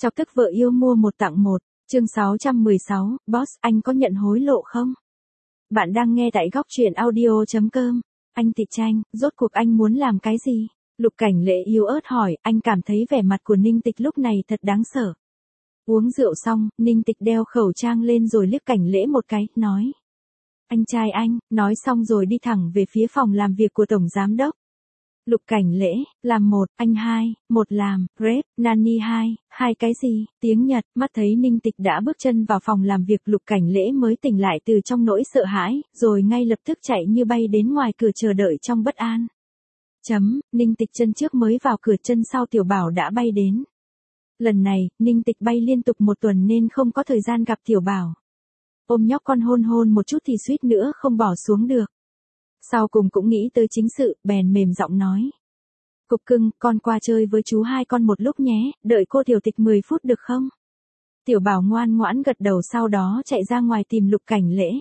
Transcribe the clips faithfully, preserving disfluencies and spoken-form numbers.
Chọc tức vợ yêu mua một tặng một, chương sáu trăm mười sáu, Boss, anh có nhận hối lộ không? Bạn đang nghe tại góc truyện audio.com. Anh Tịch Tranh, rốt cuộc anh muốn làm cái gì? Lục Cảnh Lễ yếu ớt hỏi, anh cảm thấy vẻ mặt của Ninh Tịch lúc này thật đáng sợ. Uống rượu xong, Ninh Tịch đeo khẩu trang lên rồi liếc Cảnh Lễ một cái, nói. Anh trai anh, nói xong rồi đi thẳng về phía phòng làm việc của Tổng Giám Đốc. Lục Cảnh Lễ, làm một, anh hai, một làm, rep, nani hai, hai cái gì, tiếng Nhật, mắt thấy Ninh Tịch đã bước chân vào phòng làm việc Lục Cảnh Lễ mới tỉnh lại từ trong nỗi sợ hãi, rồi ngay lập tức chạy như bay đến ngoài cửa chờ đợi trong bất an. Chấm, Ninh Tịch chân trước mới vào cửa chân sau Tiểu Bảo đã bay đến. Lần này, Ninh Tịch bay liên tục một tuần nên không có thời gian gặp Tiểu Bảo. Ôm nhóc con hôn hôn một chút thì suýt nữa không bỏ xuống được. Sau cùng cũng nghĩ tới chính sự, bèn mềm giọng nói. Cục cưng, con qua chơi với chú hai con một lúc nhé, đợi cô Tiểu Tịch mười phút được không? Tiểu Bảo ngoan ngoãn gật đầu sau đó chạy ra ngoài tìm Lục Cảnh Lễ.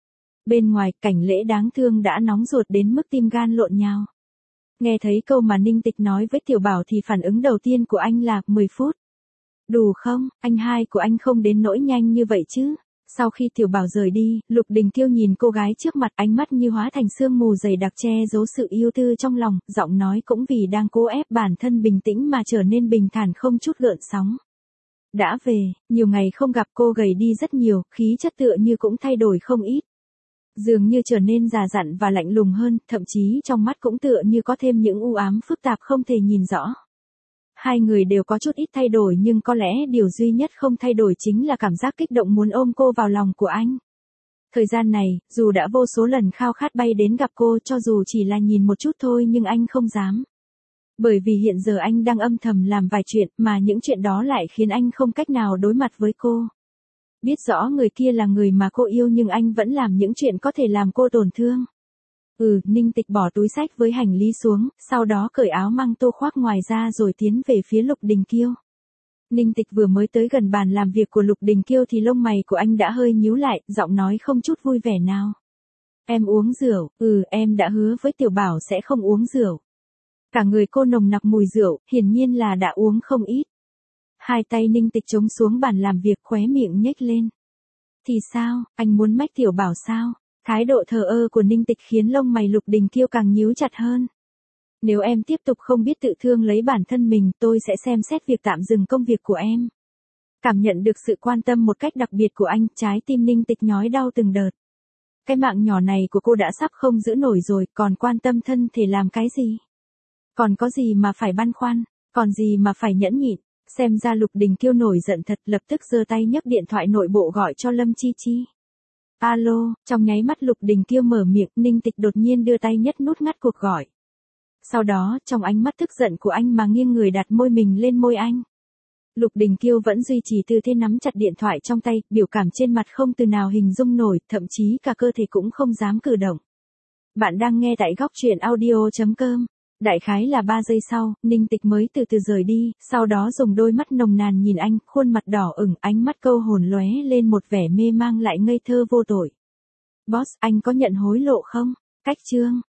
Bên ngoài, Cảnh Lễ đáng thương đã nóng ruột đến mức tim gan lộn nhào. Nghe thấy câu mà Ninh Tịch nói với Tiểu Bảo thì phản ứng đầu tiên của anh là mười phút. Đủ không, anh hai của anh không đến nỗi nhanh như vậy chứ? Sau khi Tiểu Bảo rời đi, Lục Đình Kiêu nhìn cô gái trước mặt ánh mắt như hóa thành sương mù dày đặc che giấu sự yêu tư trong lòng, giọng nói cũng vì đang cố ép bản thân bình tĩnh mà trở nên bình thản không chút gợn sóng. Đã về, nhiều ngày không gặp cô gầy đi rất nhiều, khí chất tựa như cũng thay đổi không ít. Dường như trở nên già dặn và lạnh lùng hơn, thậm chí trong mắt cũng tựa như có thêm những u ám phức tạp không thể nhìn rõ. Hai người đều có chút ít thay đổi nhưng có lẽ điều duy nhất không thay đổi chính là cảm giác kích động muốn ôm cô vào lòng của anh. Thời gian này, dù đã vô số lần khao khát bay đến gặp cô cho dù chỉ là nhìn một chút thôi nhưng anh không dám. Bởi vì hiện giờ anh đang âm thầm làm vài chuyện mà những chuyện đó lại khiến anh không cách nào đối mặt với cô. Biết rõ người kia là người mà cô yêu nhưng anh vẫn làm những chuyện có thể làm cô tổn thương. Ừ, Ninh Tịch bỏ túi xách với hành lý xuống, sau đó cởi áo măng tô khoác ngoài ra rồi tiến về phía Lục Đình Kiêu. Ninh Tịch vừa mới tới gần bàn làm việc của Lục Đình Kiêu thì lông mày của anh đã hơi nhíu lại, giọng nói không chút vui vẻ nào. Em uống rượu, ừ, em đã hứa với Tiểu Bảo sẽ không uống rượu. Cả người cô nồng nặc mùi rượu, hiển nhiên là đã uống không ít. Hai tay Ninh Tịch chống xuống bàn làm việc khóe miệng nhếch lên. Thì sao, anh muốn mách Tiểu Bảo sao? Thái độ thờ ơ của Ninh Tịch khiến lông mày Lục Đình Kiêu càng nhíu chặt hơn. Nếu em tiếp tục không biết tự thương lấy bản thân mình, tôi sẽ xem xét việc tạm dừng công việc của em. Cảm nhận được sự quan tâm một cách đặc biệt của anh, trái tim Ninh Tịch nhói đau từng đợt. Cái mạng nhỏ này của cô đã sắp không giữ nổi rồi, còn quan tâm thân thể làm cái gì? Còn có gì mà phải băn khoăn, còn gì mà phải nhẫn nhịn? Xem ra Lục Đình Kiêu nổi giận thật, lập tức giơ tay nhấc điện thoại nội bộ gọi cho Lâm Chi Chi. Alo, trong nháy mắt Lục Đình Kiêu mở miệng, Ninh Tịch đột nhiên đưa tay nhấc nút ngắt cuộc gọi. Sau đó, trong ánh mắt tức giận của anh mà nghiêng người đặt môi mình lên môi anh. Lục Đình Kiêu vẫn duy trì tư thế nắm chặt điện thoại trong tay, biểu cảm trên mặt không từ nào hình dung nổi, thậm chí cả cơ thể cũng không dám cử động. Bạn đang nghe tại góc truyện audio.com. Đại khái là ba giây sau, Ninh Tịch mới từ từ rời đi, sau đó dùng đôi mắt nồng nàn nhìn anh, khuôn mặt đỏ ửng, ánh mắt câu hồn lóe lên một vẻ mê mang lại ngây thơ vô tội. Boss, anh có nhận hối lộ không? Cách chương.